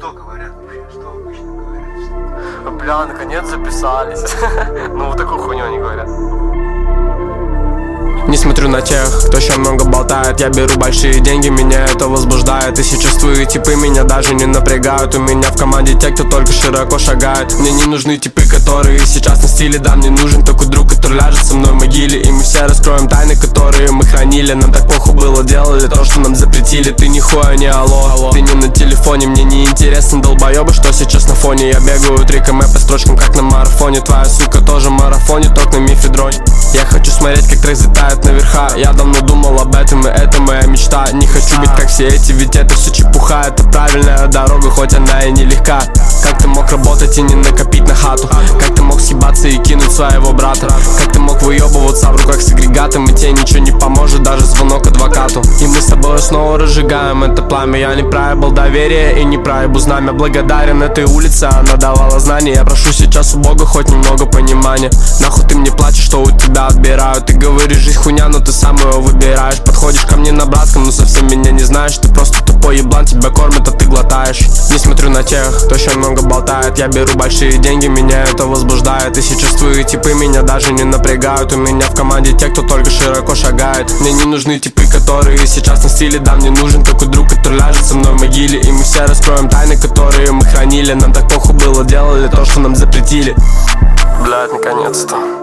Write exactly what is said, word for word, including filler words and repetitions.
что говорят вообще? Что обычно говорят? Бля, наконец записались. Ну вот такую хуйню они говорят. Не смотрю на тех, кто еще много болтает. Я беру большие деньги, меня это возбуждает. И сейчас твои типы меня даже не напрягают. У меня в команде те, кто только широко шагает. Мне не нужны типы, которые сейчас на стиле. Да, мне нужен такой друг, который ляжет со мной в могиле. И мы все раскроем тайны, которые мы хранили. Нам так плохо было, делали то, что нам запретили. Ты нихуя не алло, алло. Ты не на телефоне, мне не интересно, долбоебы, что сейчас на фоне. Я бегаю три километра по строчкам, как на марафоне. Твоя сука тоже марафонит, только на мифедроне. Я хочу смотреть, как трек взлетает наверха. Я давно думал об этом, и это моя мечта. Не хочу быть как все эти, ведь это все чепуха. Это правильная дорога, хоть она и нелегка. Как ты мог работать и не накопить на хату? Как ты мог съебаться и кинуть своего брата? Как ты мог выебываться в руках с агрегатом, и тебе ничего не поможет, даже звонок адвокату? И мы с тобой снова разжигаем это пламя. Я не проебал доверие и не проебу знамя. Благодарен этой улице, она давала знания. Я прошу сейчас у Бога хоть немного понимания. Нахуй ты мне плачешь, что у тебя отбирают. Ты говоришь, жизнь хуйня, но ты сам его выбираешь. Подходишь ко мне на братском, но совсем меня не знаешь. Ты просто тупой еблан, тебя кормят, а ты глотаешь. Не смотрю на тех, кто еще много болтает. Я беру большие деньги, меня это возбуждает. И сейчас твои типы меня даже не напрягают. У меня в команде те, кто только широко шагает. Мне не нужны типы, которые сейчас на стиле. Да, мне нужен такой друг, который ляжет со мной в могиле. И мы все раскроем тайны, которые мы хранили. Нам так плохо было, делали то, что нам запретили. Блядь, наконец-то.